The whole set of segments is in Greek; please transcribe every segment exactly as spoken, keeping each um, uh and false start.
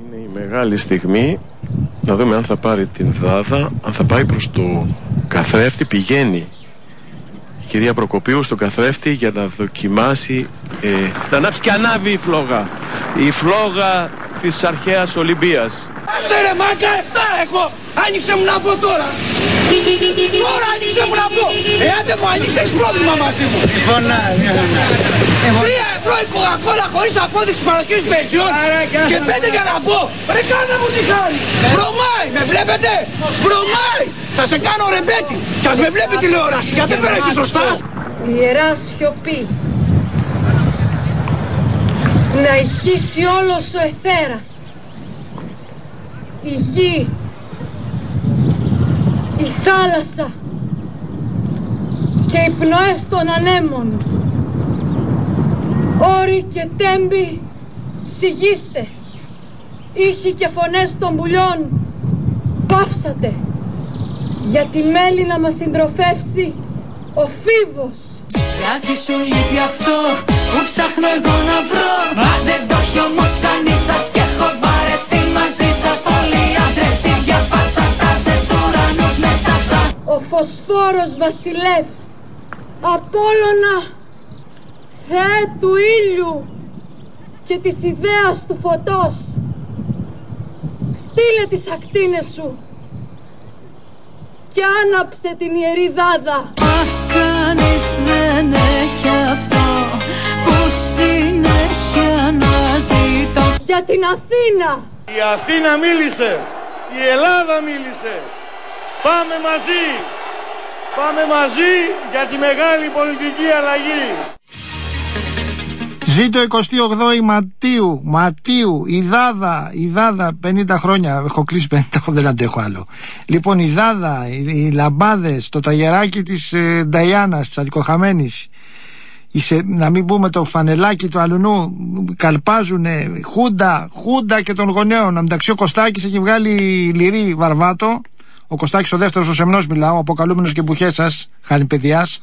Είναι η μεγάλη στιγμή να δούμε αν θα πάρει την Δάδα, αν θα πάει προς το καθρέφτη. Πηγαίνει η κυρία Προκοπίου στον καθρέφτη για να δοκιμάσει ε, να ανάψει και ανάβει η φλόγα. Η φλόγα της αρχαίας Ολυμπίας. Άσε ρε μάκα, εφτά έχω! Άνοιξε μου να πω τώρα! Τώρα άνοιξε μου να πω! Εάν δεν μου άνοιξε, έχεις πρόβλημα μαζί μου! Τρία ευρώ η κοκακόλα χωρίς απόδειξη παροχής υπηρεσιών και πέντε για να πω! Ρε κάνε μου τη χάρη! Βρωμάει, με βλέπετε! Βρωμάει! Θα σε κάνω ρεμπέτη! Κι ας με βλέπει τηλεόραση, γιατί δεν πέρασες σωστά! Ιερά σιωπή. Να ηχήσει όλος ο αιθέρας. Η γη, η θάλασσα και οι πνοές των ανέμων. Όροι και τέμποι, σιγήστε. Ήχοι και φωνές των πουλιών, παύσατε. Για τη μέλη να μας συντροφεύσει ο φίβος. Γιατί σου λείπει αυτό που ψάχνω εγώ να βρω? Μα δεν το έχει όμως κανείς σας και έχω βαρεθεί μαζί σας. Όλοι οι άντρες ίδια φάτσα, στάσες του ουρανούς με τάσα. Ο φωσφόρος βασιλεύς, Απόλλωνα, Θεέ του ήλιου και της ιδέας του φωτός, στείλε τις ακτίνες σου και άναψε την ιερή Δάδα. Αχ, κανείς δεν έχει αυτό που συνέχεια να ζητώ. Για την Αθήνα. Η Αθήνα μίλησε, η Ελλάδα μίλησε. Πάμε μαζί, πάμε μαζί για τη μεγάλη πολιτική αλλαγή. Ζήτω εικοστή όγδοη Μαρτίου, Μαρτίου, η Δάδα, η Δάδα, πενήντα χρόνια, έχω κλείσει πενήντα, δεν αντέχω άλλο. Λοιπόν, η Δάδα, οι, οι λαμπάδες, το ταγεράκι της ε, Νταϊάνας, της Αδικοχαμένης, σε, να μην πούμε το φανελάκι του αλουνού, καλπάζουνε, χούντα, χούντα και των γονέων. Μεταξύ ο Κωστάκης έχει βγάλει λυρί Βαρβάτο. Ο Κωστάκης ο δεύτερος, ο Σεμνός μιλάω, αποκαλούμενος και μπουχές σας, χάρη παιδιάς.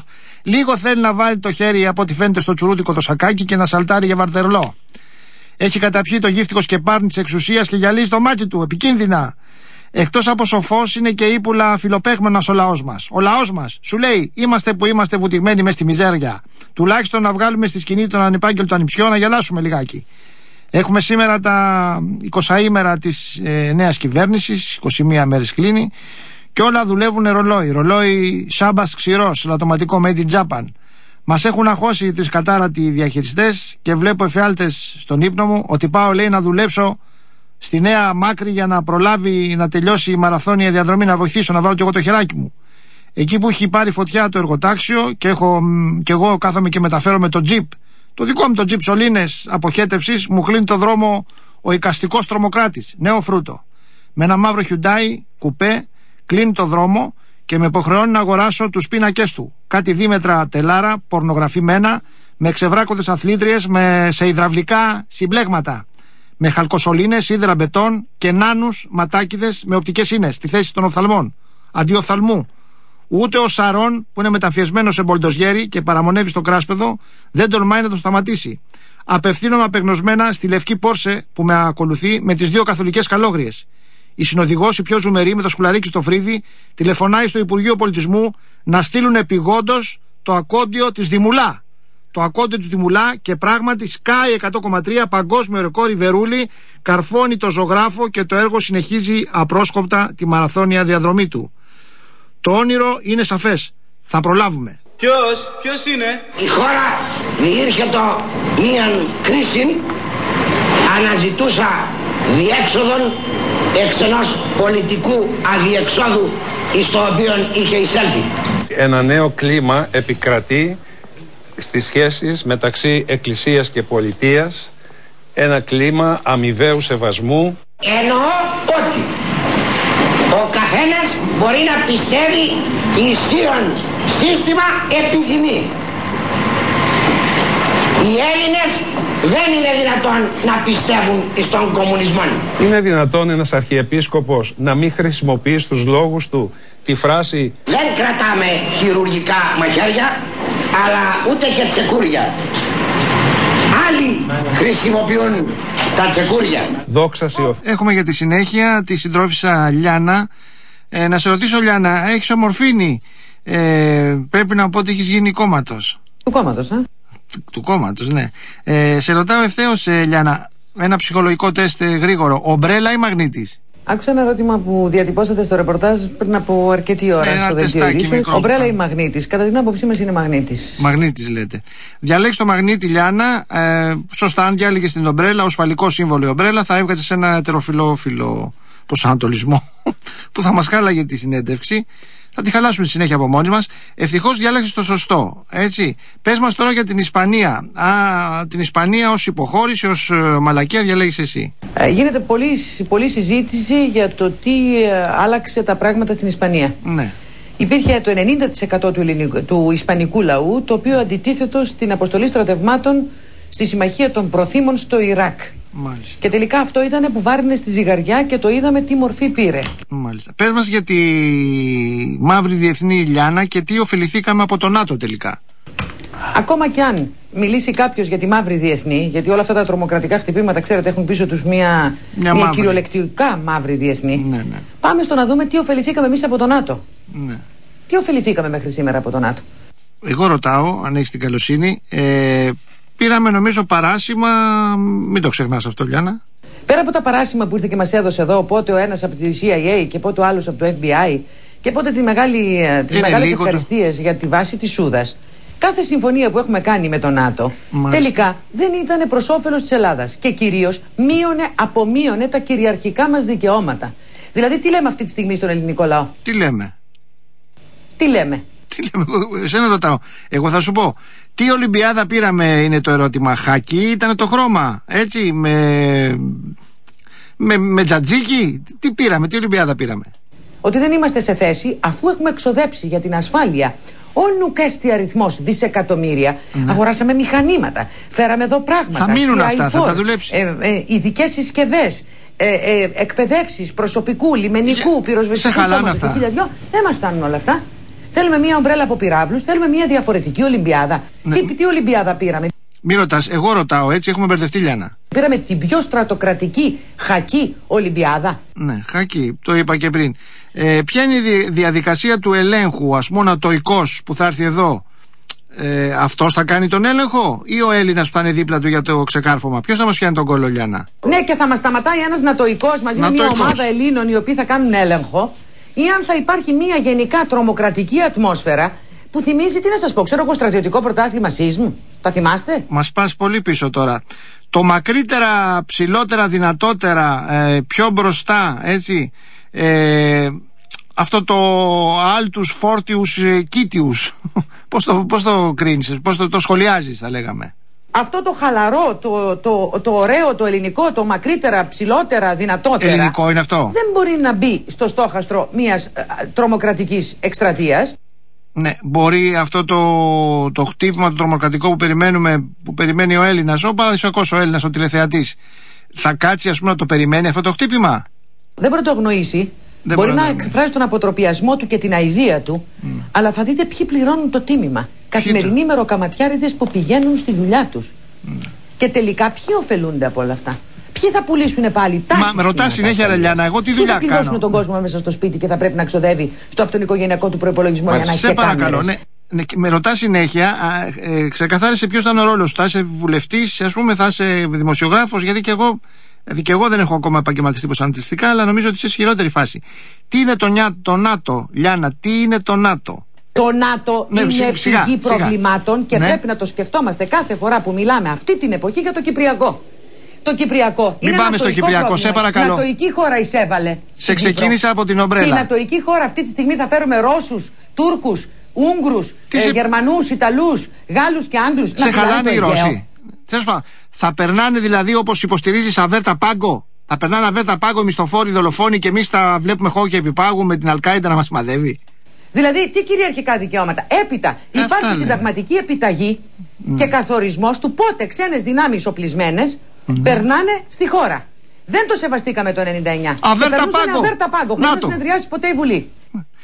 Λίγο θέλει να βάλει το χέρι από ό,τι φαίνεται στο τσουρούτικο το σακάκι και να σαλτάρει για βαρτερλό. Έχει καταπιεί το γύφτικο σκεπάρνι της εξουσίας και γυαλίζει το μάτι του, επικίνδυνα. Εκτός από σοφός είναι και ύπουλα φιλοπαίγμενας ο λαός μας. Ο λαός μας σου λέει: είμαστε που είμαστε βουτυγμένοι μες στη μιζέρια. Τουλάχιστον να βγάλουμε στη σκηνή τον ανεπάγγελτο ανιψιό να γελάσουμε λιγάκι. Έχουμε σήμερα τα εικοσαήμερα της ε, νέας κυβέρνησης, είκοσι μία μέρες κλείνει και όλα δουλεύουν ρολόι. Ρολόι Σάμπας ξηρός, λατωματικό made in Japan. Μας έχουν αγχώσει τις κατάρατοι διαχειριστές και βλέπω εφιάλτες στον ύπνο μου ότι πάω, λέει, να δουλέψω στη Νέα Μάκρη για να προλάβει να τελειώσει η μαραθώνια διαδρομή, να βοηθήσω να βάλω κι εγώ το χεράκι μου. Εκεί που έχει πάρει φωτιά το εργοτάξιο και, έχω, και εγώ κάθομαι και μεταφέρω με το τζιπ, το δικό μου το τζιπ σωλήνες αποχέτευσης, μου κλείνει το δρόμο ο εικαστικός τρομοκράτης, νέο φρούτο. Με ένα μαύρο Hyundai κουπέ κλείνει το δρόμο και με υποχρεώνει να αγοράσω τους πίνακες του. Κάτι δίμετρα τελάρα, πορνογραφημένα, με ξεβράκωδες αθλήτριες, με, σε υδραυλικά συμπλέγματα. Με χαλκοσωλήνες, σίδερα μπετόν και νάνους ματάκιδες με οπτικές ίνες στη θέση των οφθαλμών. Αντί οφθαλμού. Ούτε ο Σαρών που είναι μεταφιεσμένος σε μπολντοζιέρι και παραμονεύει στο κράσπεδο δεν τολμάει να τον σταματήσει. Απευθύνομαι απεγνωσμένα στη λευκή Πόρσε που με ακολουθεί με τις δύο καθολικές καλόγριες. Η συνοδηγός, η πιο ζουμερή με το σκουλαρίκι στο φρύδι, τηλεφωνάει στο Υπουργείο Πολιτισμού να στείλουν επιγόντως το ακόντιο της Δημουλά. Το ακόντιο της Δημουλά και πράγματι σκάει εκατό κόμμα τρία, παγκόσμιο ρεκόρ η Βερούλη, καρφώνει το ζωγράφο και το έργο συνεχίζει απρόσκοπτα τη μαραθώνια διαδρομή του. Το όνειρο είναι σαφές. Θα προλάβουμε. Ποιος, ποιος είναι? Η χώρα διήρχετο μίαν κρίση, αναζητούσα διέξοδον εξ ενός πολιτικού αδιεξόδου εις το οποίο είχε εισέλθει. Ένα νέο κλίμα επικρατεί στις σχέσεις μεταξύ εκκλησίας και πολιτείας, ένα κλίμα αμοιβαίου σεβασμού. Εννοώ ότι ο καθένας μπορεί να πιστεύει ισχύον σύστημα επιθυμεί. Οι Έλληνες δεν είναι δυνατόν να πιστεύουν στον κομμουνισμό. Είναι δυνατόν ένας αρχιεπίσκοπος να μην χρησιμοποιεί στους λόγους του τη φράση «Δεν κρατάμε χειρουργικά μαχαίρια, αλλά ούτε και τσεκούρια». Άλλοι χρησιμοποιούν τα τσεκούρια. Δόξα σοι ο... Έχουμε για τη συνέχεια τη συντρόφισσα Λιάννα. Ε, να σε ρωτήσω, Λιάννα, έχεις ομορφήνει. Ε, πρέπει να πω ότι έχεις γίνει κόμματος. Του κόμματος, ε? Του, του κόμματος, ναι. Ε, σε ρωτάω ευθέως, ε, Λιάννα, ένα ψυχολογικό τεστ γρήγορο. Ομπρέλα ή μαγνήτης? Άκουσα ένα ερώτημα που διατυπώσατε στο ρεπορτάζ πριν από αρκετή ώρα, ένα στο δελτίο ειδήσεων. Ομπρέλα ή μαγνήτης? Κατά την άποψή μας είναι μαγνήτης. Μαγνήτης λέτε. Διαλέξει το μαγνήτη, Λιάννα. Ε, σωστά, αν διάλεγε την ομπρέλα ως φαλικό σύμβολο η ομπρέλα, θα έβγαζε σε ένα ετεροφιλόφιλο προσανατολισμό που θα μας χάλαγε τη συνέντευξη. Θα τη χαλάσουμε στη συνέχεια από μόνοι μας. Ευτυχώς διάλεξες το σωστό. Έτσι. Πες μας τώρα για την Ισπανία. Α, την Ισπανία ως υποχώρηση, ως ε, μαλακία διαλέγεις εσύ. Ε, γίνεται πολλή, πολλή συζήτηση για το τι ε, άλλαξε τα πράγματα στην Ισπανία. Ναι. Υπήρχε το ενενήντα τοις εκατό του, ελληνικού, του ισπανικού λαού, το οποίο αντιτίθετο στην αποστολή στρατευμάτων στη συμμαχία των προθήμων στο Ιράκ. Μάλιστα. Και τελικά αυτό ήταν που βάρινε στη ζυγαριά και το είδαμε τι μορφή πήρε. Μάλιστα. Πες μας για τη μαύρη διεθνή, Λιάννα, και τι ωφεληθήκαμε από το ΝΑΤΟ τελικά. Ακόμα κι αν μιλήσει κάποιος για τη μαύρη διεθνή, γιατί όλα αυτά τα τρομοκρατικά χτυπήματα, ξέρετε, έχουν πίσω τους μια, μια, μια κυριολεκτικά μαύρη διεθνή. Ναι, ναι. Πάμε στο να δούμε τι ωφεληθήκαμε εμείς από το ΝΑΤΟ. Ναι. Τι ωφεληθήκαμε μέχρι σήμερα από το ΝΑΤΟ. Εγώ ρωτάω, αν έχεις την καλοσύνη, ε, πήραμε νομίζω παράσημα, μην το ξεχνάς αυτό, Λιάννα. Πέρα από τα παράσημα που ήρθε και μας έδωσε εδώ, πότε ο ένας από τη σι άι έι και πότε ο άλλος από το εφ μπι άι και πότε τη μεγάλη, τις μεγάλες ευχαριστίες το... για τη βάση της Σούδας, κάθε συμφωνία που έχουμε κάνει με το ΝΑΤΟ, μάλιστα, τελικά δεν ήταν προς όφελος της Ελλάδας και κυρίως μείωνε, απομείωνε τα κυριαρχικά μας δικαιώματα. Δηλαδή, τι λέμε αυτή τη στιγμή στον ελληνικό λαό? Τι λέμε? Τι λέμε? Τι λέμε, εσένα ρωτάω. Εγώ θα σου πω. Τι Ολυμπιάδα πήραμε είναι το ερώτημα. Χακί ήταν το χρώμα. Έτσι, με, με, με τζατζίκι. Τι πήραμε, τι Ολυμπιάδα πήραμε? Ότι δεν είμαστε σε θέση, αφού έχουμε εξοδέψει για την ασφάλεια ο νουκέστη αριθμός δισεκατομμύρια, ναι, αγοράσαμε μηχανήματα, φέραμε εδώ πράγματα. Θα μείνουν αυτά, θα τα δουλέψει. Ε, ε, ειδικές συσκευές, ε, ε, εκπαιδεύσεις προσωπικού, λιμενικού, πυροσβεστικού σώματος. Δεν μας φτάνουν όλα αυτά. Θέλουμε μια ομπρέλα από πυράβλους, θέλουμε μια διαφορετική Ολυμπιάδα. Ναι. Τι, τι Ολυμπιάδα πήραμε? Μη ρωτάς, εγώ ρωτάω, έτσι έχουμε μπερδευτεί, Λιάννα. Πήραμε την πιο στρατοκρατική χακή Ολυμπιάδα. Ναι, χακή, το είπα και πριν. Ε, ποια είναι η διαδικασία του ελέγχου, ας πούμε, ο νατοϊκός που θα έρθει εδώ? Ε, αυτός θα κάνει τον έλεγχο ή ο Έλληνας που θα είναι δίπλα του για το ξεκάρφωμα? Ποιος θα μας πιάνει τον κόλλο, Λιάννα? Ναι, και θα μας σταματάει ένας νατοϊκός μαζί νατοϊκός. με μια ομάδα Ελλήνων οι οποίοι θα κάνουν έλεγχο, ή αν θα υπάρχει μια γενικά τρομοκρατική ατμόσφαιρα που θυμίζει, τι να σας πω, ξέρω εγώ, στρατιωτικό πρωτάθλημα ΣΥΣΜ. Τα θυμάστε? Μας πας πολύ πίσω τώρα. Το μακρύτερα, ψηλότερα, δυνατότερα, ε, πιο μπροστά, έτσι, ε, αυτό το άλτους, φόρτιους, ε, κίτιους. Πώς το, πώς το κρίνεις, πώς το, το σχολιάζεις, θα λέγαμε? Αυτό το χαλαρό, το, το, το ωραίο, το ελληνικό, το μακρύτερα, ψηλότερα, δυνατότερα. Ελληνικό είναι αυτό. Δεν μπορεί να μπει στο στόχαστρο μιας ε, τρομοκρατικής εκστρατείας. Ναι, μπορεί αυτό το, το χτύπημα, το τρομοκρατικό που περιμένουμε, που περιμένει ο Έλληνας, ο παραδοσιακός ο Έλληνας, ο τηλεθεατής, θα κάτσει, ας πούμε, να το περιμένει αυτό το χτύπημα? Δεν μπορεί να το αγνοήσει. Δεν μπορεί να εκφράζει τον αποτροπιασμό του και την αηδία του, mm. αλλά θα δείτε ποιοι πληρώνουν το τίμημα. Καθημερινοί μεροκαματιάριδες που πηγαίνουν στη δουλειά τους. Mm. Και τελικά ποιοι ωφελούνται από όλα αυτά? Ποιοι θα πουλήσουν πάλι τάσεις? Μα με ρωτάς συνέχεια, ρε Λιάννα, εγώ τι δουλειά κάνω? Ποιοι θα πληρώσουν τον κόσμο μέσα στο σπίτι και θα πρέπει να ξοδεύει στο από τον οικογενειακό του προϋπολογισμό για να έχει κάμερες? Ναι, ναι, με ρωτάς συνέχεια, α, ε, ξεκαθάρισε ποιος θα είναι ο ρόλος σου. Θα είσαι βουλευτής, ας πούμε, θα είσαι δημοσιογράφος? Γιατί και εγώ, δηλαδή και εγώ δεν έχω ακόμα επαγγελματιστεί προσανατολιστικά, αλλά νομίζω ότι είσαι σε χειρότερη φάση. Τι είναι το, νιά, το ΝΑΤΟ, Λιάννα, τι είναι το ΝΑΤΟ? Το ΝΑΤΟ ναι, είναι σιγά, πηγή σιγά, προβλημάτων σιγά. Και ναι, πρέπει να το σκεφτόμαστε κάθε φορά που μιλάμε αυτή την εποχή για το Κυπριακό. Το Κυπριακό. Μην είναι πάμε στο Κυπριακό, πρόβλημα. Σε παρακαλώ. Η νατοϊκή χώρα εισέβαλε. Σε ξεκίνησα από την ομπρέλα. Η νατοϊκή χώρα αυτή τη στιγμή θα φέρουμε Ρώσους, Τούρκους, Ούγγρους, ε, σε... Γερμανούς, Ιταλούς, Γάλλους και Άγγλους. Σε χαλάνε οι Ρώσοι. Θα περνάνε δηλαδή όπως υποστηρίζεις αβέρτα πάγκο? Θα περνάνε αβέρτα πάγκο μισθοφόροι, δολοφόνοι και εμείς θα βλέπουμε χώκια επιπάγου με την Αλκάιντα να μας μαδεύει? Δηλαδή, τι κυριαρχικά δικαιώματα? Έπειτα, Αυτά υπάρχει λέει. συνταγματική επιταγή mm. και καθορισμός του πότε ξένες δυνάμεις οπλισμένες mm. περνάνε στη χώρα. Δεν το σεβαστήκαμε το ενενήντα εννιά. Αβέρτα πάγκο. Αβέρτα πάγκο, χωρίς να συνεδριάσει ποτέ η Βουλή.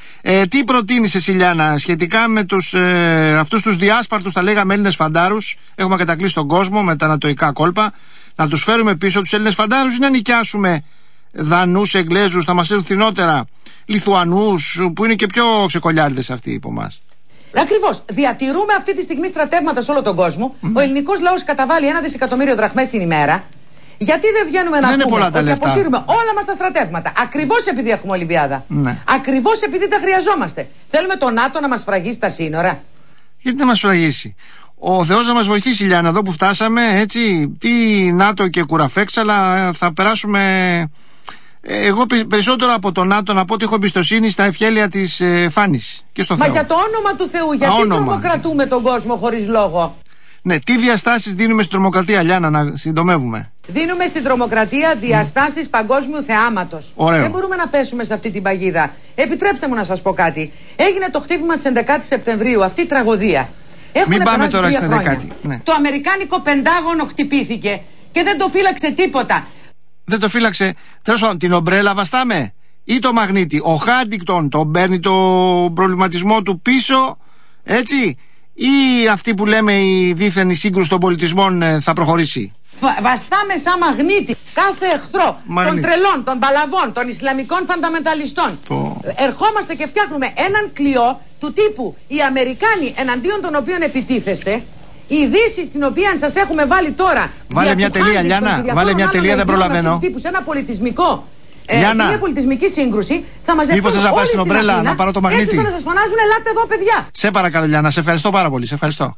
Ε, τι προτείνεις εσύ, Λιάννα, σχετικά με τους, ε, αυτούς τους διάσπαρτους, τα λέγαμε, Έλληνες φαντάρους? Έχουμε κατακλείσει τον κόσμο με τα ανατοϊκά κόλπα. Να τους φέρουμε πίσω τους Έλληνες φαντάρους ή να νοικιάσουμε Δανούς, Εγγλέζους, θα μας έρθουν φθηνότερα, Λιθουανούς, που είναι και πιο ξεκολιάριδες αυτοί από εμάς? Ακριβώς. Διατηρούμε αυτή τη στιγμή στρατεύματα σε όλο τον κόσμο. Mm. Ο ελληνικός λαός καταβάλει ένα δισεκατομμύριο δραχμές την ημέρα. Γιατί δεν βγαίνουμε να δεν πούμε ότι αποσύρουμε όλα μας τα στρατεύματα? Ακριβώς επειδή έχουμε Ολυμπιάδα. Ναι. Ακριβώς επειδή τα χρειαζόμαστε. Θέλουμε το ΝΑΤΟ να μας φραγίσει τα σύνορα? Γιατί να μας φραγίσει? Ο Θεός να μας βοηθήσει, Λιάννα, εδώ που φτάσαμε, έτσι. Τι ΝΑΤΟ και κουραφέξ, αλλά θα περάσουμε. Εγώ περισσότερο από το ΝΑΤΟ να πω ότι έχω εμπιστοσύνη στα ευχέλεια της ε, Φάνης και στο Μα Θεό. Για το όνομα του Θεού, γιατί Αόνομα. τρομοκρατούμε τον κόσμο χωρίς λόγο? Ναι, τι διαστάσεις δίνουμε στην τρομοκρατία, Λιάννα, να συντομεύουμε? Δίνουμε στην τρομοκρατία διαστάσεις mm. παγκόσμιου θεάματος. Ωραίο. Δεν μπορούμε να πέσουμε σε αυτή την παγίδα. Επιτρέψτε μου να σας πω κάτι. Έγινε το χτύπημα της έντεκα Σεπτεμβρίου, αυτή η τραγωδία. Έχουν Μην πάμε τώρα στην έντεκα. Ναι. Το αμερικάνικο πεντάγωνο χτυπήθηκε και δεν το φύλαξε τίποτα. Δεν το φύλαξε. Τέλος πάντων, την ομπρέλα βαστάμε ή το μαγνήτη? Ο Χάντιγκτον τον παίρνει το προβληματισμό του πίσω, έτσι, ή αυτή που λέμε η δίθεν η σύγκρουση των πολιτισμών ε, θα προχωρήσει? Βαστάμε σαν μαγνήτη κάθε εχθρό Μαγνήτη. των τρελών, των παλαβών, των Ισλαμικών φανταμενταλιστών. Το... Ερχόμαστε και φτιάχνουμε έναν κλειό του τύπου οι Αμερικάνοι εναντίον των οποίων επιτίθεστε. Η Δύση στην οποία σας έχουμε βάλει τώρα. Βάλε μια τελεία, Λιάννα. Βάλε μια τελεία, δεν προλαβαίνω. Τύπου σε ένα πολιτισμικό. Ε, σε μια πολιτισμική σύγκρουση θα μαζευτούν όλοι στην Αθήνα. Στην ομπρέλα, να πάρω το μαγνήτη. Έτσι θα σας φωνάζουν, ελάτε εδώ, παιδιά. Σε παρακαλώ, Λιάννα, σε ευχαριστώ πάρα πολύ. Σε ευχαριστώ.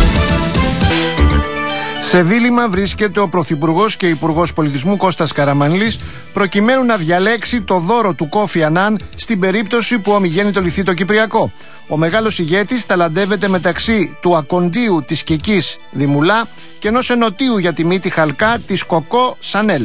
Σε δίλημμα βρίσκεται ο Πρωθυπουργός και Υπουργός Πολιτισμού Κώστας Καραμανλής, προκειμένου να διαλέξει το δώρο του Κόφι Ανάν στην περίπτωση που ομιγέννητο λυθεί το Κυπριακό. Ο μεγάλος ηγέτης ταλαντεύεται μεταξύ του ακοντίου της Κικής Δημουλά και ενός ενωτίου για τη μύτη χαλκά της Κοκό Σανέλ.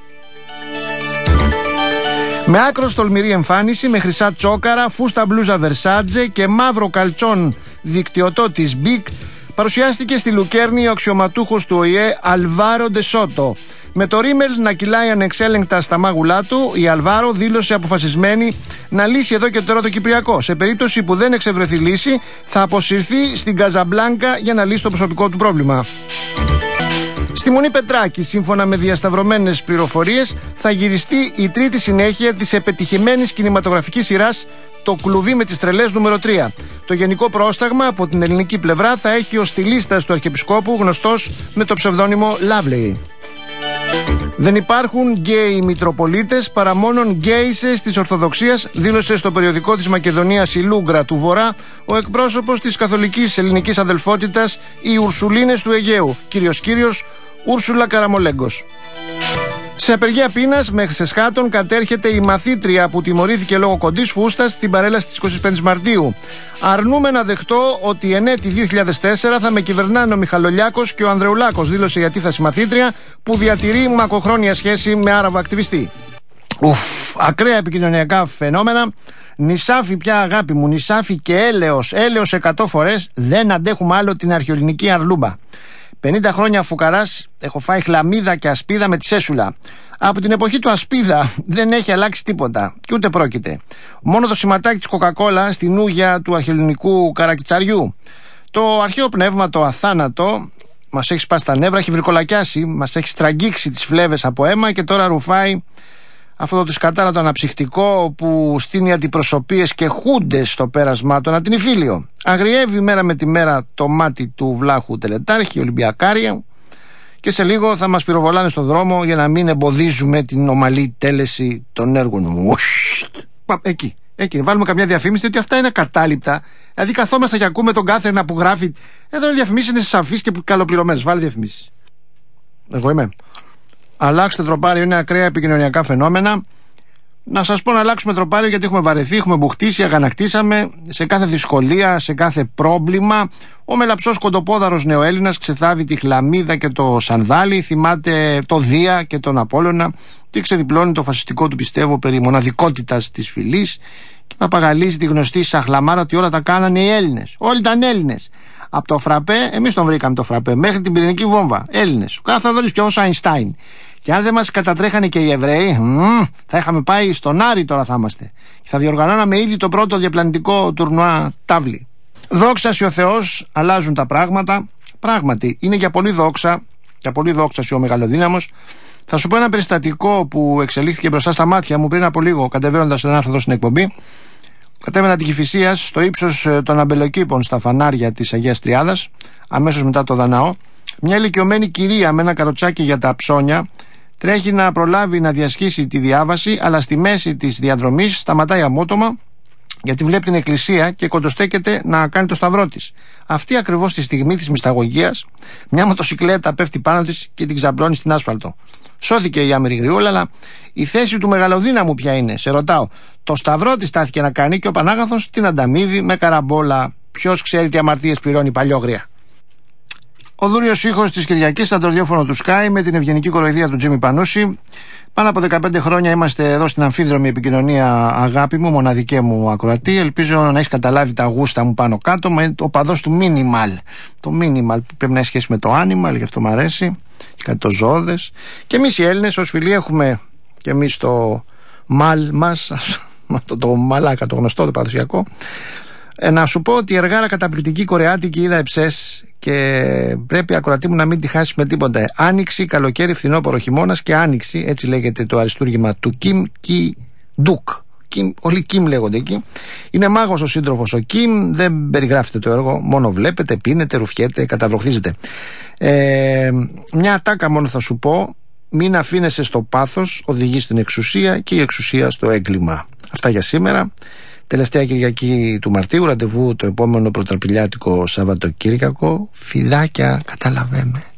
Με άκρος τολμηρή εμφάνιση, με χρυσά τσόκαρα, φούστα μπλούζα Versace και μαύρο καλτσόν δικτυωτό της Μπικ, παρουσιάστηκε στη Λουκέρνη ο αξιωματούχος του Ο Η Ε Αλβάρο Ντεσότο. Με το ρίμελ να κυλάει ανεξέλεγκτα στα μάγουλά του, η Αλβάρο δήλωσε αποφασισμένη να λύσει εδώ και τώρα το Κυπριακό. Σε περίπτωση που δεν εξευρεθεί λύση, θα αποσυρθεί στην Καζαμπλάνκα για να λύσει το προσωπικό του πρόβλημα. Στη Μονή Πετράκη, σύμφωνα με διασταυρωμένες πληροφορίες, θα γυριστεί η τρίτη συνέχεια της επιτυχημένης κινηματογραφικής σειράς «Το κλουβί με τις τρελές» νούμερο τρία. Το γενικό πρόσταγμα από την ελληνική πλευρά θα έχει ο στυλίστας του Αρχιεπισκόπου, γνωστός με το ψευδόνυμο Lovely. Δεν υπάρχουν γκέι μητροπολίτες παρά μόνον γκέισες της Ορθοδοξίας, δήλωσε στο περιοδικό της Μακεδονίας η Λούγκρα του Βορρά ο εκπρόσωπος της καθολικής ελληνικής αδελφότητας, οι Ουρσουλίνες του Αιγαίου, κύριος κύριος Ούρσουλα Καραμολέγκος. Σε απεργία πείνας μέχρι σε σχάτων κατέρχεται η μαθήτρια που τιμωρήθηκε λόγω κοντής φούστας στην παρέλαση της εικοστής πέμπτης Μαρτίου. Αρνούμε να δεχτώ ότι εν έτη δύο χιλιάδες τέσσερα θα με κυβερνάνε ο Μιχαλολιάκος και ο Ανδρεουλάκος, δήλωσε η αντίθεση μαθήτρια που διατηρεί μακροχρόνια σχέση με Άραβο ακτιβιστή. Ουφ, ακραία επικοινωνιακά φαινόμενα. Νησάφι πια, αγάπη μου, νησάφι και έλεος, έλεος εκατό φορές. Δεν αντέχουμε άλλο την αρχαιοελληνική αρλούμπα. πενήντα χρόνια φουκαράς, έχω φάει χλαμίδα και ασπίδα με τη σέσουλα. Από την εποχή του ασπίδα δεν έχει αλλάξει τίποτα και ούτε πρόκειται. Μόνο το σηματάκι της Coca-Cola στην ούγια του αρχαιοελληνικού καρακιτσαριού. Το αρχαίο πνεύμα, το αθάνατο, μας έχει σπάσει τα νεύρα, έχει βρικολακιάσει, μας έχει στραγγίξει τις φλέβες από αίμα και τώρα ρουφάει αυτό το σκατάρα το αναψυχτικό που στείνει αντιπροσωπείες και χούντες στο πέρασμά του ανατινηφίλιο. Αγριεύει μέρα με τη μέρα το μάτι του βλάχου τελετάρχη, Ολυμπιακάρια, και σε λίγο θα μας πυροβολάνε στον δρόμο για να μην εμποδίζουμε την ομαλή τέλεση των έργων. Εκεί, εκεί, βάλουμε καμιά διαφήμιση, ότι αυτά είναι ακατάληπτα. Δηλαδή καθόμαστε και ακούμε τον κάθε ένα που γράφει. Εδώ οι διαφημίσεις είναι σαφείς και καλοπληρωμένες. Βάλε διαφημίσεις. Εγώ είμαι. Αλλάξτε τροπάριο, είναι ακραία επικοινωνιακά φαινόμενα. Να σας πω να αλλάξουμε τροπάριο γιατί έχουμε βαρεθεί, έχουμε μπουχτίσει, αγανακτήσαμε σε κάθε δυσκολία, σε κάθε πρόβλημα. Ο μελαψός κοντοπόδαρος νεοέλληνας ξεθάβει τη χλαμίδα και το σανδάλι, θυμάται το Δία και τον Απόλλωνα και ξεδιπλώνει το φασιστικό του πιστεύω περί μοναδικότητας της φυλής και παπαγαλίζει τη γνωστή σαχλαμάρα ότι όλα τα κάνανε οι Έλληνες. Όλοι ήταν Έλληνες. Από το φραπέ, εμείς τον βρήκαμε το φραπέ, μέχρι την πυρηνική βόμβα. Έλληνες. Ο Καθοδωρής και ο Αϊνστάιν. Και αν δεν μας κατατρέχανε και οι Εβραίοι, μ, θα είχαμε πάει στον Άρη τώρα θα είμαστε. Και θα διοργανώναμε ήδη το πρώτο διαπλανητικό τουρνουά τάβλη. Δόξα ο Θεός, αλλάζουν τα πράγματα. Πράγματι, είναι για πολύ δόξα, για πολύ δόξα ο Μεγαλοδύναμος. Θα σου πω ένα περιστατικό που εξελίχθηκε μπροστά στα μάτια μου πριν από λίγο, κατεβαίνοντας ένα άρθρο εδώ στην εκπομπή. Κατέβαινα την Κηφισίας στο ύψος των αμπελοκήπων στα φανάρια της Αγίας Τριάδας, αμέσως μετά το Δαναό. Μια ηλικιωμένη κυρία με ένα καροτσάκι για τα ψώνια τρέχει να προλάβει να διασχίσει τη διάβαση, αλλά στη μέση της διαδρομής σταματάει αμότομα, γιατί βλέπει την εκκλησία και κοντοστέκεται να κάνει το σταυρό της. Αυτή ακριβώς τη στιγμή της μυσταγωγίας, μια μοτοσικλέτα πέφτει πάνω της και την ξαπλώνει στην άσφαλτο. Σώθηκε η άμερη γριούλα, αλλά η θέση του Μεγαλοδύναμου ποια είναι, σε ρωτάω. Το σταυρό της στάθηκε να κάνει και ο Πανάγαθος την ανταμείβει με καραμπόλα. Ποιος ξέρει τι αμαρτίες πληρώνει παλιόγρια. Ο δούριος ήχος της Κυριακής στα ραδιόφωνο του Sky με την ευγενική κοροϊδία του Τζίμι Πανούση. Πάνω από δεκαπέντε χρόνια είμαστε εδώ στην αμφίδρομη επικοινωνία, αγάπη μου, μοναδική μου ακροατή. Ελπίζω να έχεις καταλάβει τα γούστα μου πάνω κάτω. Με ο παδός του minimal. Το minimal που πρέπει να έχει σχέση με το animal, γι' αυτό μου αρέσει. Και κάτι το ζώδες. Και εμείς οι Έλληνες, ως φιλοί, έχουμε και εμείς το μαλ μας, το, το μαλάκα, το γνωστό, το παραδοσιακό. Ε, να σου πω ότι η εργάρα καταπληκτική κορεάτικη είδα εψές και πρέπει ακροατή μου να μην τη χάσει με τίποτα. Άνοιξη, καλοκαίρι, φθινόπωρο, χειμώνας και άνοιξη, έτσι λέγεται το αριστούργημα του Κιμ Κι Ντουκ. Κιμ, όλοι Κιμ λέγονται εκεί. Είναι μάγος ο σύντροφος ο Κιμ, δεν περιγράφεται το έργο, μόνο βλέπετε, πίνετε, ρουφιέτε, καταβροχθίζετε. Ε, μια ατάκα μόνο θα σου πω. Μην αφήνεσαι στο πάθος, οδηγεί στην εξουσία και η εξουσία στο έγκλημα. Αυτά για σήμερα. Τελευταία Κυριακή του Μαρτίου, ραντεβού το επόμενο πρωταπηλιάτικο Σαββατοκύριακο. Φιδάκια, καταλαβαίνουμε.